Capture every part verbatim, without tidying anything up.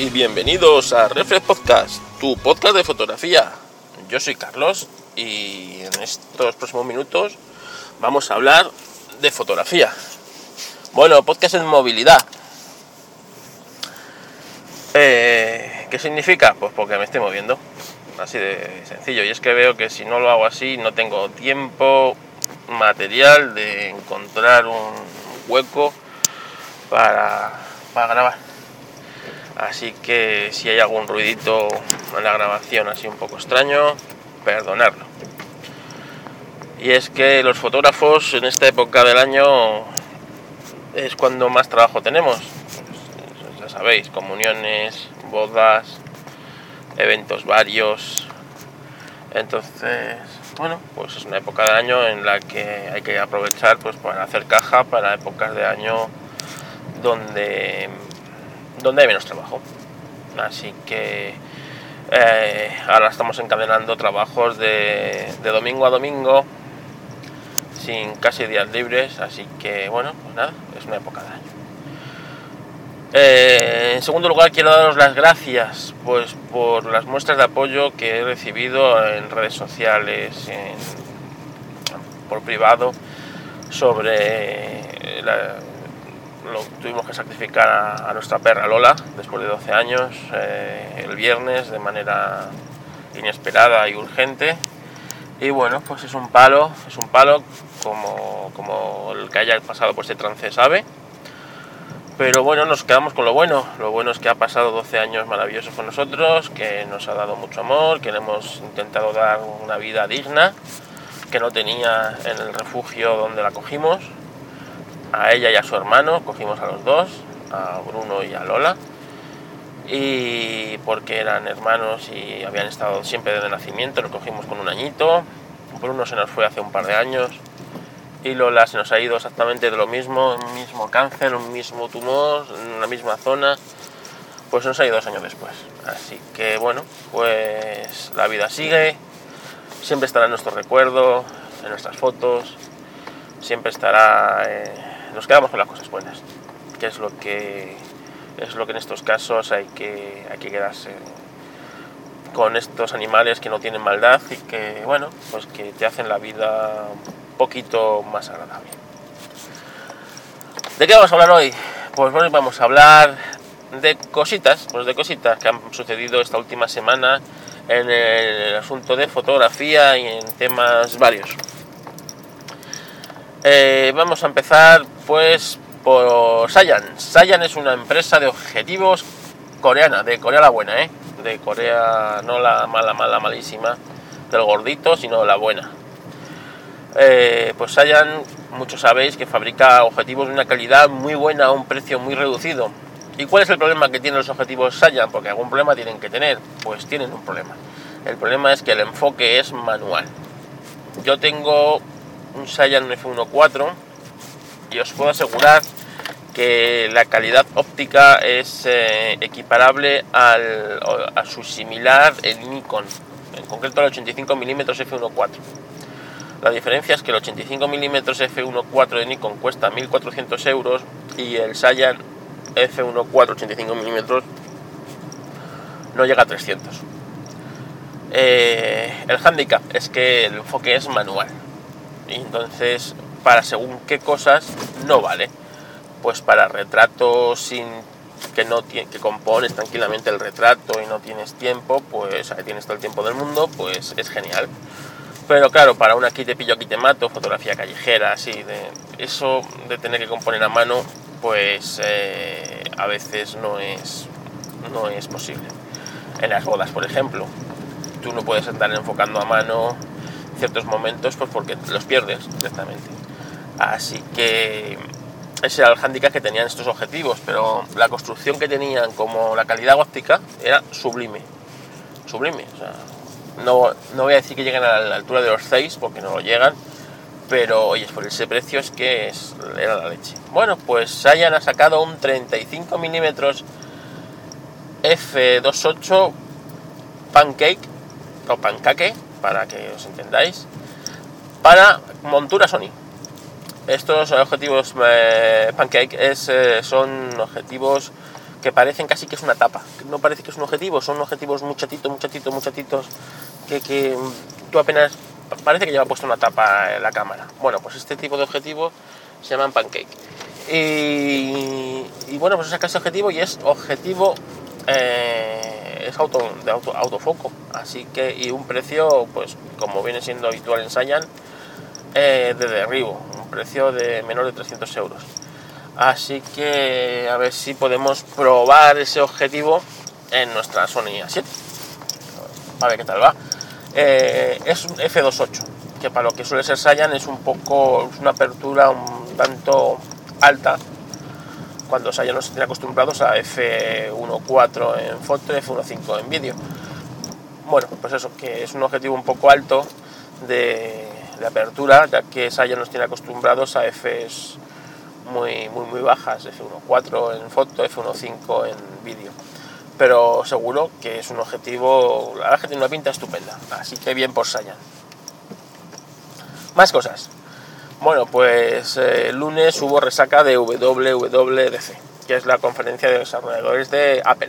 y bienvenidos a Reflex Podcast, tu podcast de fotografía. Yo soy Carlos y en estos próximos minutos vamos a hablar de fotografía. Bueno, podcast en movilidad. Eh, ¿Qué significa? Pues porque me estoy moviendo, así de sencillo. Y es que veo que si no lo hago así no tengo tiempo material de encontrar un hueco para, para grabar. Así que si hay algún ruidito en la grabación así un poco extraño, perdonadlo. Y es que los fotógrafos en esta época del año es cuando más trabajo tenemos. Pues, ya sabéis, comuniones, bodas, eventos varios. Entonces, bueno, pues es una época del año en la que hay que aprovechar pues para hacer caja para épocas de año donde donde hay menos trabajo. Así que eh, ahora estamos encadenando trabajos de, de domingo a domingo sin casi días libres, así que bueno, pues nada, es una época de año. Eh, en segundo lugar, quiero daros las gracias pues por las muestras de apoyo que he recibido en redes sociales, en, por privado, sobre la, lo tuvimos que sacrificar a, a nuestra perra Lola después de doce años eh, el viernes de manera inesperada y urgente, y bueno, pues es un palo, es un palo como, como el que haya pasado por este trance sabe. Pero bueno, nos quedamos con lo bueno. Lo bueno es que ha pasado doce años maravillosos con nosotros, que nos ha dado mucho amor, que le hemos intentado dar una vida digna, que no tenía en el refugio donde la cogimos. A ella y a su hermano, cogimos a los dos, a Bruno y a Lola. Y porque eran hermanos y habían estado siempre desde nacimiento, los cogimos con un añito. Bruno se nos fue hace un par de años. Y Lola se nos ha ido exactamente de lo mismo, un mismo cáncer, un mismo tumor, en la misma zona, pues nos ha ido dos años después. Así que bueno, pues la vida sigue, siempre estará en nuestro recuerdo, en nuestras fotos, siempre estará, eh, nos quedamos con las cosas buenas, que es lo que es lo que en estos casos hay que, hay que quedarse con estos animales que no tienen maldad y que bueno, pues que te hacen la vida poquito más agradable. ¿De qué vamos a hablar hoy? Pues hoy vamos a hablar de cositas, pues de cositas que han sucedido esta última semana en el asunto de fotografía y en temas varios. Eh, vamos a empezar pues por Sayan. Sayan es una empresa de objetivos coreana, de Corea la buena, ¿eh? De Corea, no la mala, mala, malísima del gordito, sino la buena. Eh, pues Sayan, muchos sabéis que fabrica objetivos de una calidad muy buena a un precio muy reducido. ¿Y cuál es el problema que tienen los objetivos Sayan? Porque algún problema tienen que tener. Pues tienen un problema. El problema es que el enfoque es manual. Yo tengo un Sayan F uno punto cuatro y os puedo asegurar que la calidad óptica es eh, equiparable al, a su similar en Nikon, en concreto el ochenta y cinco milímetros F uno punto cuatro. La diferencia es que el ochenta y cinco milímetros F uno punto cuatro de Nikon cuesta mil cuatrocientos euros y el Sayan F uno punto cuatro ochenta y cinco milímetros no llega a trescientos. Eh, el hándicap es que el enfoque es manual y entonces para según qué cosas no vale. Pues para retratos sin que no que compones tranquilamente el retrato y no tienes tiempo, pues ahí tienes todo el tiempo del mundo, pues es genial. Pero claro, para un aquí te pillo, aquí te mato, fotografía callejera, así, de eso de tener que componer a mano, pues eh, a veces no es, no es posible. En las bodas, por ejemplo, tú no puedes estar enfocando a mano ciertos momentos, pues porque los pierdes directamente. Así que ese era el hándicap que tenían estos objetivos, pero la construcción que tenían como la calidad óptica era sublime, sublime, o sea, No, no voy a decir que lleguen a la altura de los seis porque no lo llegan, pero oye, por ese precio es que es, era la leche. Bueno, pues Sayan ha sacado un treinta y cinco milímetros F dos punto ocho pancake o pancake, para que os entendáis, para montura Sony. Estos objetivos eh, pancake es, eh, son objetivos que parecen casi que es una tapa, que no parece que es un objetivo, son objetivos muy chatitos, muy chatitos, muy chatitos, que, que tú apenas parece que lleva puesto una tapa en la cámara. Bueno, pues este tipo de objetivos se llaman pancake. Y, y bueno, pues es acá ese objetivo y es objetivo eh, es auto, de auto, autofoco, así que y un precio, pues como viene siendo habitual en Saiyan, eh, de derribo, un precio de menor de trescientos euros. Así que a ver si podemos probar ese objetivo en nuestra Sony A siete. A ver qué tal va. Eh, es un efe dos punto ocho, que para lo que suele ser Saiyan es un poco, es una apertura un tanto alta, cuando Saiyan nos tiene acostumbrados a efe uno punto cuatro en foto y efe uno punto cinco en vídeo. Bueno, pues eso, que es un objetivo un poco alto de, de apertura, ya que Saiyan nos tiene acostumbrados a Fs muy, muy, muy bajas, efe uno punto cuatro en foto, efe uno punto cinco en vídeo. Pero seguro que es un objetivo, la verdad es que tiene una pinta estupenda, así que bien por Saiyan. Más cosas. Bueno, pues eh, el lunes hubo resaca de doble u doble u D C, que es la conferencia de desarrolladores de Apple.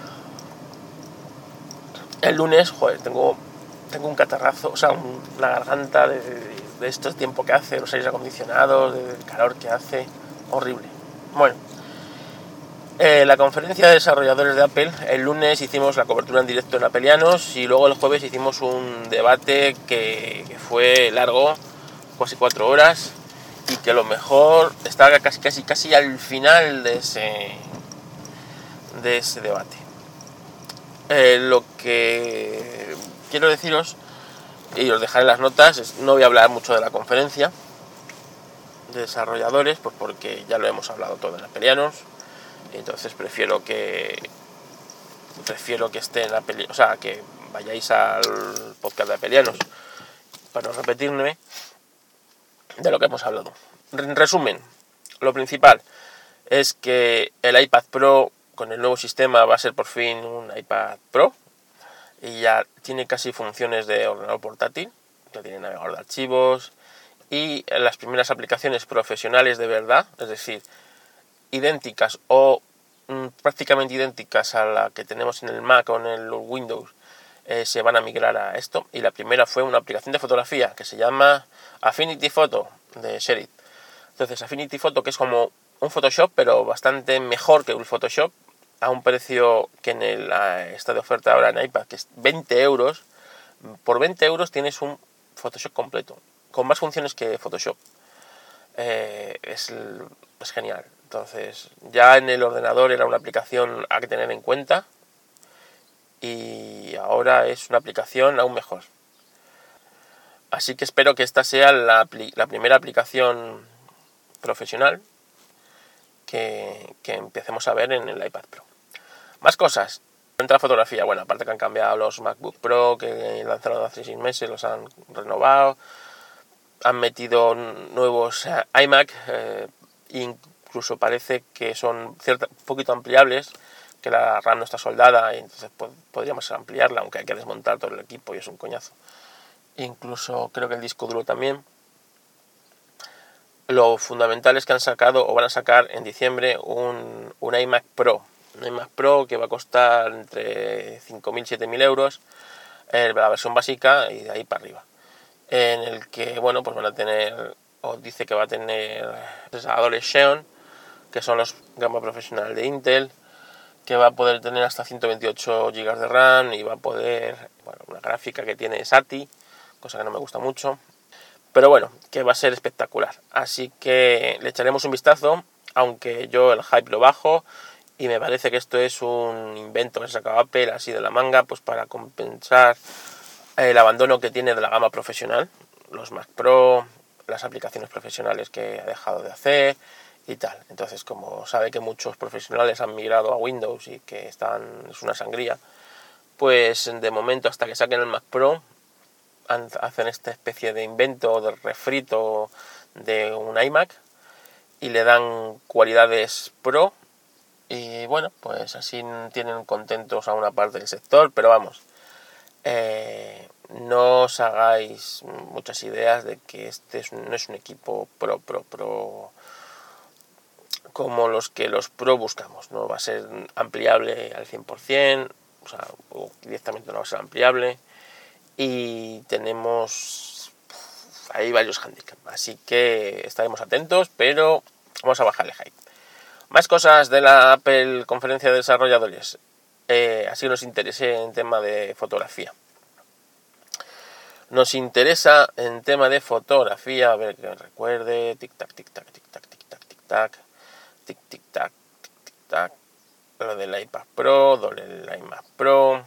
El lunes, joder, tengo, tengo un catarrazo, o sea, un, una garganta de, de, de estos tiempos que hace, los aires acondicionados, del calor que hace, horrible. Bueno, eh, la conferencia de desarrolladores de Apple, el lunes hicimos la cobertura en directo en Apelianos y luego el jueves hicimos un debate que, que fue largo, casi cuatro horas, y que lo mejor estaba casi casi casi al final de ese, de ese debate. Eh, lo que quiero deciros, y os dejaré las notas, es, no voy a hablar mucho de la conferencia de desarrolladores, pues porque ya lo hemos hablado todo en Apelianos, entonces prefiero que prefiero que esté en Apelianos, o sea, que vayáis al podcast de Apelianos para no repetirme de lo que hemos hablado. En resumen, lo principal es que el iPad Pro con el nuevo sistema va a ser por fin un iPad Pro y ya tiene casi funciones de ordenador portátil, ya tiene navegador de archivos y las primeras aplicaciones profesionales de verdad, es decir, idénticas o mmm, prácticamente idénticas a la que tenemos en el Mac o en el Windows, eh, se van a migrar a esto. Y la primera fue una aplicación de fotografía que se llama Affinity Photo de Sherit. Entonces Affinity Photo, que es como un Photoshop pero bastante mejor que un Photoshop, a un precio que en el está de oferta ahora en iPad, que es veinte euros. Por veinte euros tienes un Photoshop completo, con más funciones que Photoshop. Eh, es, es genial. Entonces, ya en el ordenador era una aplicación a que tener en cuenta y ahora es una aplicación aún mejor. Así que espero que esta sea la, la primera aplicación profesional que, que empecemos a ver en el iPad Pro. Más cosas. Entra fotografía. Bueno, aparte que han cambiado los MacBook Pro, que lanzaron hace seis meses, los han renovado. Han metido nuevos iMac, eh, incluso parece que son cierta, un poquito ampliables, que la RAM no está soldada y entonces pod- podríamos ampliarla, aunque hay que desmontar todo el equipo y es un coñazo. Incluso creo que el disco duro también. Lo fundamental es que han sacado o van a sacar en diciembre un, un iMac Pro. Un iMac Pro que va a costar entre cinco mil y siete mil euros, eh, la versión básica y de ahí para arriba. En el que, bueno, pues van a tener, o dice que va a tener procesadores Xeon, que son los gama profesional de Intel, que va a poder tener hasta ciento veintiocho gigas de RAM y va a poder, bueno, una gráfica que tiene S A T I, cosa que no me gusta mucho, pero bueno, que va a ser espectacular. Así que le echaremos un vistazo, aunque yo el hype lo bajo y me parece que esto es un invento que se sacado Apple así de la manga, pues para compensar el abandono que tiene de la gama profesional, los Mac Pro, las aplicaciones profesionales que ha dejado de hacer y tal. Entonces, como sabe que muchos profesionales han migrado a Windows y que están, es una sangría, pues de momento hasta que saquen el Mac Pro hacen esta especie de invento, de refrito de un iMac y le dan cualidades Pro y bueno, pues así tienen contentos a una parte del sector, pero vamos, eh, no os hagáis muchas ideas de que este es un, no es un equipo pro, pro, pro como los que los Pro buscamos. No va a ser ampliable al cien por cien, o sea, o directamente no va a ser ampliable, y tenemos ahí varios handicaps, así que estaremos atentos, pero vamos a bajarle hype. Más cosas de la Apple Conferencia de Desarrolladores, eh, así nos interese en tema de fotografía. Nos interesa en tema de fotografía, a ver que recuerde, tic tac, tic tac, tic tac, tic tac, tic tac, tic tic tac, tic tic tac, lo del iPad Pro, lo del iMac Pro,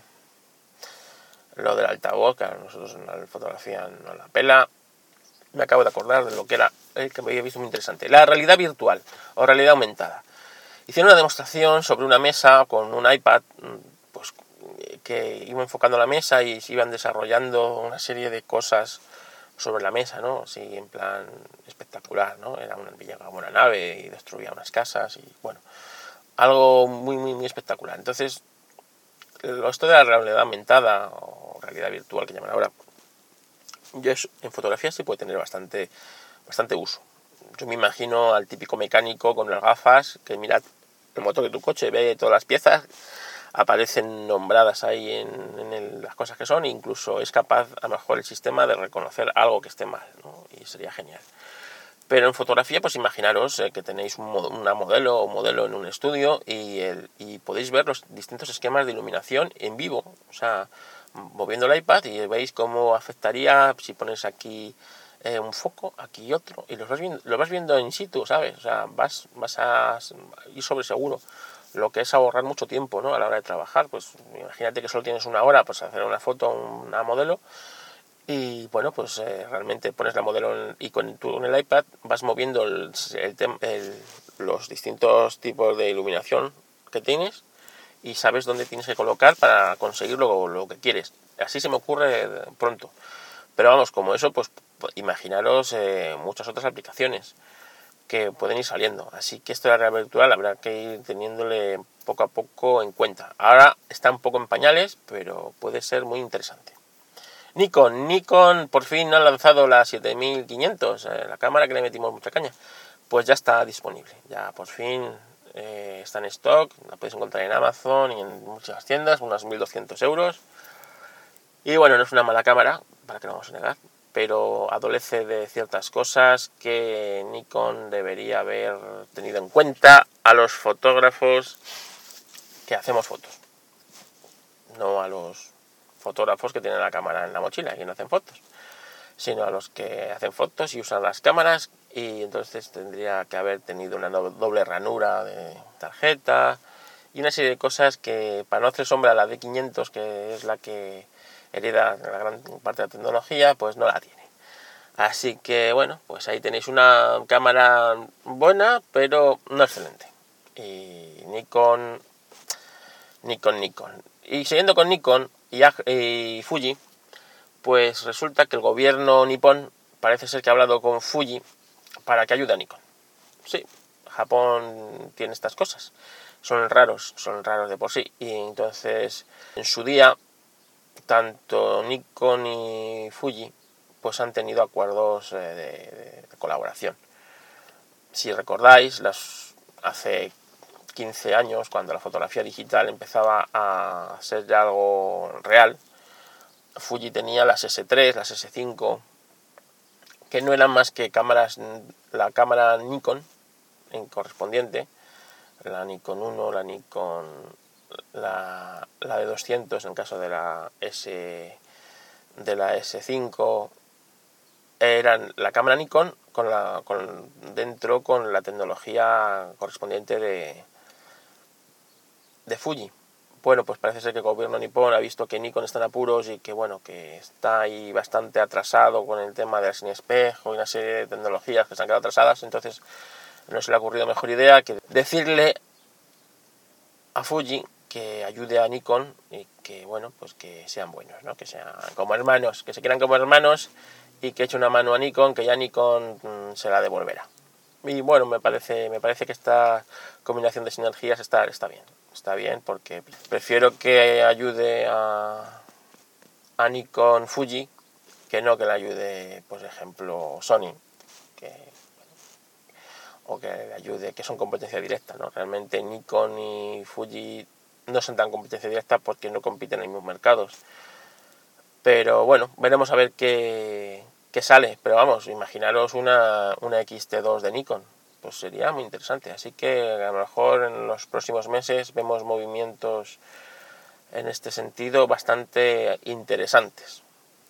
lo del altavoz, que a nosotros en la fotografía no la pela. Me acabo de acordar de lo que era, eh, que me había visto muy interesante, la realidad virtual o realidad aumentada. Hicieron una demostración sobre una mesa con un iPad, pues que iba enfocando la mesa y se iban desarrollando una serie de cosas sobre la mesa, ¿no? Así en plan espectacular, ¿no? Era una, llegaba una nave y destruía unas casas y bueno, algo muy muy muy espectacular. Entonces, esto de la realidad aumentada o realidad virtual que llaman ahora, yo en fotografía sí puede tener bastante bastante uso. Yo me imagino al típico mecánico con las gafas que mira el motor de tu coche, ve todas las piezas, aparecen nombradas ahí en, en el, las cosas que son, e incluso es capaz a lo mejor el sistema de reconocer algo que esté mal, ¿no? Y sería genial. Pero en fotografía, pues imaginaros eh, que tenéis un, una modelo o modelo en un estudio y, el, y podéis ver los distintos esquemas de iluminación en vivo, o sea, moviendo el iPad y veis cómo afectaría si pones aquí eh, un foco, aquí otro, y los vas viendo, lo vas viendo in situ, ¿sabes? O sea, vas, vas a ir sobre seguro, lo que es ahorrar mucho tiempo, ¿no? A la hora de trabajar. Pues imagínate que solo tienes una hora, pues hacer una foto, una modelo, y bueno, pues eh, realmente pones la modelo en, y con, tu, en el iPad vas moviendo el, el, el, los distintos tipos de iluminación que tienes y sabes dónde tienes que colocar para conseguir lo, lo que quieres. Así se me ocurre pronto. Pero vamos, como eso, pues imaginaros eh, muchas otras aplicaciones que pueden ir saliendo. Así que esto de la realidad virtual habrá que ir teniéndole poco a poco en cuenta. Ahora está un poco en pañales, pero puede ser muy interesante. Nikon, Nikon por fin ha lanzado la siete mil quinientos, eh, la cámara que le metimos mucha caña. Pues ya está disponible, ya por fin eh, está en stock, la podéis encontrar en Amazon y en muchas tiendas, unos mil doscientos euros. Y bueno, no es una mala cámara, para que no vamos a negar, pero adolece de ciertas cosas que Nikon debería haber tenido en cuenta a los fotógrafos que hacemos fotos, no a los fotógrafos que tienen la cámara en la mochila y no hacen fotos, sino a los que hacen fotos y usan las cámaras, y entonces tendría que haber tenido una doble ranura de tarjeta y una serie de cosas que, para no hacer sombra a la D quinientos, que es la que hereda la gran parte de la tecnología, pues no la tiene. Así que bueno, pues ahí tenéis una cámara buena, pero no excelente. Y Nikon, Nikon, Nikon. Y siguiendo con Nikon y, y Fuji, pues resulta que el gobierno nipón parece ser que ha hablado con Fuji para que ayude a Nikon. Sí, Japón tiene estas cosas. Son raros, son raros de por sí. Y entonces, en su día, tanto Nikon y Fuji pues han tenido acuerdos de, de, de colaboración. Si recordáis, las, hace quince años, cuando la fotografía digital empezaba a ser ya algo real, Fuji tenía las ese tres, las ese cinco, que no eran más que cámaras, la cámara Nikon en correspondiente, la Nikon uno, la Nikon, la, la de doscientos en el caso de la S, de la ese cinco, eran la cámara Nikon con la, con, dentro con la tecnología correspondiente de, de Fuji. Bueno, pues parece ser que el gobierno nipón ha visto que Nikon está en apuros y que bueno, que está ahí bastante atrasado con el tema de la sin espejo y una serie de tecnologías que se han quedado atrasadas. Entonces no se le ha ocurrido mejor idea que decirle a Fuji que ayude a Nikon y que bueno, pues que sean buenos, ¿no? Que sean como hermanos, que se quieran como hermanos y que eche una mano a Nikon, que ya Nikon mmm, se la devolverá. Y bueno, me parece, me parece que esta combinación de sinergias está, está bien. Está bien porque prefiero que ayude a, a Nikon Fuji que no que le ayude, por ejemplo, Sony. Que, o que le ayude, que son competencia directa, ¿no? Realmente Nikon y Fuji no son tan competencia directa porque no compiten en los mismos mercados. Pero bueno, veremos a ver qué, qué sale. Pero vamos, imaginaros una, una X T dos de Nikon, pues sería muy interesante. Así que a lo mejor en los próximos meses vemos movimientos en este sentido bastante interesantes.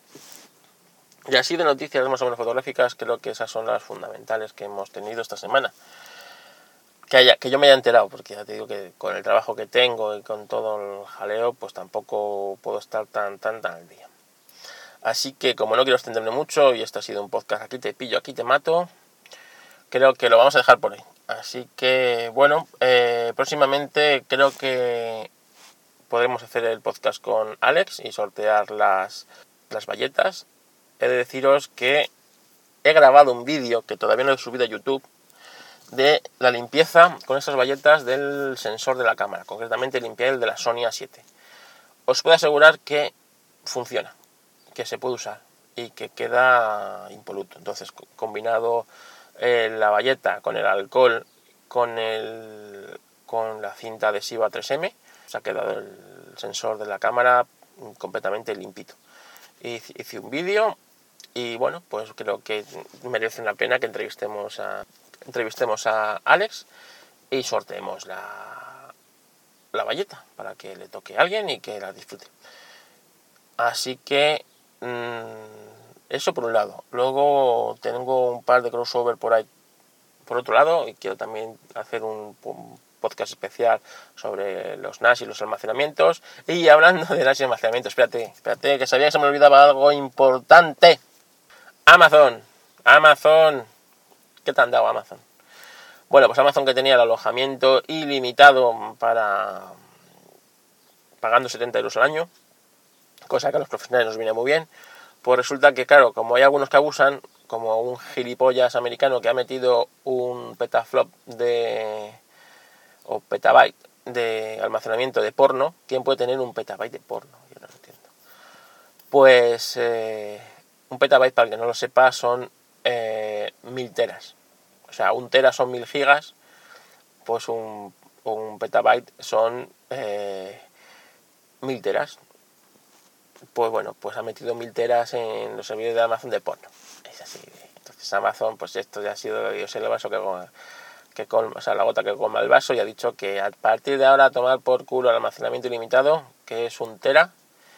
Y así de noticias más o menos fotográficas, creo que esas son las fundamentales que hemos tenido esta semana. Que, haya, que yo me haya enterado, porque ya te digo que con el trabajo que tengo y con todo el jaleo, pues tampoco puedo estar tan, tan, tan al día. Así que como no quiero extenderme mucho, y esto ha sido un podcast aquí te pillo, aquí te mato, creo que lo vamos a dejar por ahí. Así que, bueno, eh, próximamente creo que podremos hacer el podcast con Alex y sortear las, las bayetas. He de deciros que he grabado un vídeo que todavía no he subido a YouTube de la limpieza con esas bayetas del sensor de la cámara, concretamente limpiar el de la Sony A siete. Os puedo asegurar que funciona, que se puede usar y que queda impoluto. Entonces, combinado eh, la bayeta con el alcohol, con, el, con la cinta adhesiva tres eme, se ha quedado el sensor de la cámara completamente limpito. Hice un vídeo y bueno, pues creo que merece la pena que entrevistemos a entrevistemos a Alex y sorteemos la, la bayeta para que le toque a alguien y que la disfrute. Así que mmm, eso por un lado. Luego tengo un par de crossover por ahí por otro lado y quiero también hacer un, un podcast especial sobre los N A S y los almacenamientos. Y hablando de N A S y almacenamientos, espérate, espérate que sabía que se me olvidaba algo importante. Amazon, Amazon, ¿qué te han dado Amazon? Bueno, pues Amazon, que tenía el alojamiento ilimitado para pagando setenta euros al año, cosa que a los profesionales nos viene muy bien, pues resulta que, claro, como hay algunos que abusan, como un gilipollas americano que ha metido un petaflop de o petabyte de almacenamiento de porno. ¿Quién puede tener un petabyte de porno? Yo no lo entiendo. Pues eh, un petabyte, para el que no lo sepa, son eh, mil teras. O sea, un tera son mil gigas, pues un, un petabyte son eh, mil teras. Pues bueno, pues ha metido mil teras en los servidores de Amazon de porno. Es así. Entonces Amazon, pues esto ya ha sido, yo sé el vaso que colma, que colma, o sea, la gota que colma el vaso, y ha dicho que a partir de ahora a tomar por culo el almacenamiento ilimitado, que es un tera,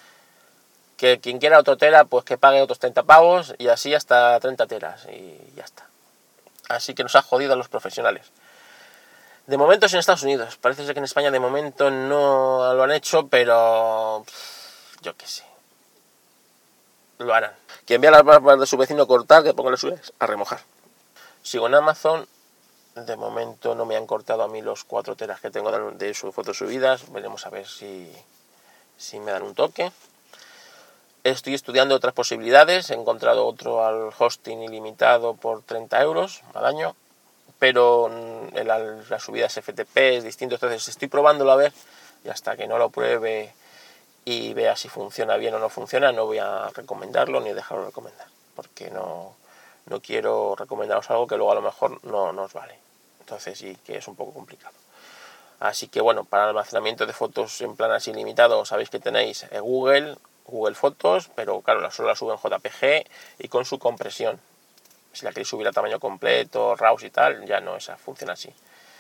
que quien quiera otro tera, pues que pague otros treinta pavos, y así hasta treinta teras, y ya está. Así que nos ha jodido a los profesionales. De momento es en Estados Unidos, parece ser que en España de momento no lo han hecho, pero yo qué sé, lo harán. Quien vea las barbas de su vecino cortar, que ponga las suyas a remojar. Sigo en Amazon, de momento no me han cortado a mí los cuatro teras que tengo de sus fotos subidas, veremos a ver si, si me dan un toque. Estoy estudiando otras posibilidades, he encontrado otro al hosting ilimitado por treinta euros al año, pero la, la subida es F T P, es distinto, entonces estoy probándolo a ver, y hasta que no lo pruebe y vea si funciona bien o no funciona, no voy a recomendarlo ni dejarlo recomendar, porque no, no quiero recomendaros algo que luego a lo mejor no nos vale. Entonces sí que es un poco complicado. Así que bueno, para el almacenamiento de fotos en plan así limitado, sabéis que tenéis Google, Google Fotos, pero claro, solo la suben en J P G y con su compresión. Si la queréis subir a tamaño completo, RAW y tal, ya no, esa funciona así.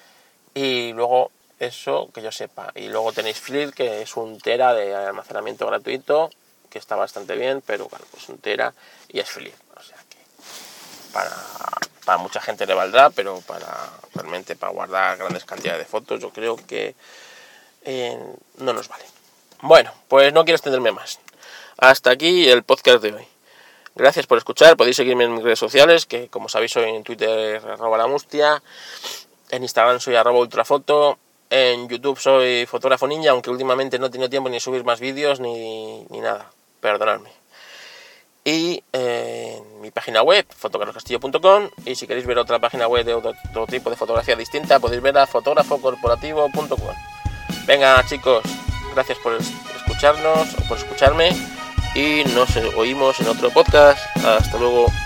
Y luego, eso que yo sepa. Y luego tenéis Flip, que es un tera de almacenamiento gratuito, que está bastante bien, pero claro, pues un tera y es Flip. O sea que para, para mucha gente le valdrá, pero para realmente para guardar grandes cantidades de fotos, yo creo que eh, no nos vale. Bueno, pues no quiero extenderme más. Hasta aquí el podcast de hoy. Gracias por escuchar. Podéis seguirme en mis redes sociales, que como sabéis soy en Twitter arroba la mustia, en Instagram soy arroba ultrafoto, en YouTube soy fotógrafo ninja, aunque últimamente no he tenido tiempo ni de subir más vídeos ni, ni nada, perdonadme. Y eh, en mi página web, fotocarloscastillo punto com, y si queréis ver otra página web de otro, otro tipo de fotografía distinta, podéis ver a fotógrafo corporativo punto com. Venga chicos, gracias por escucharnos o por escucharme, y nos oímos en otro podcast. Hasta luego.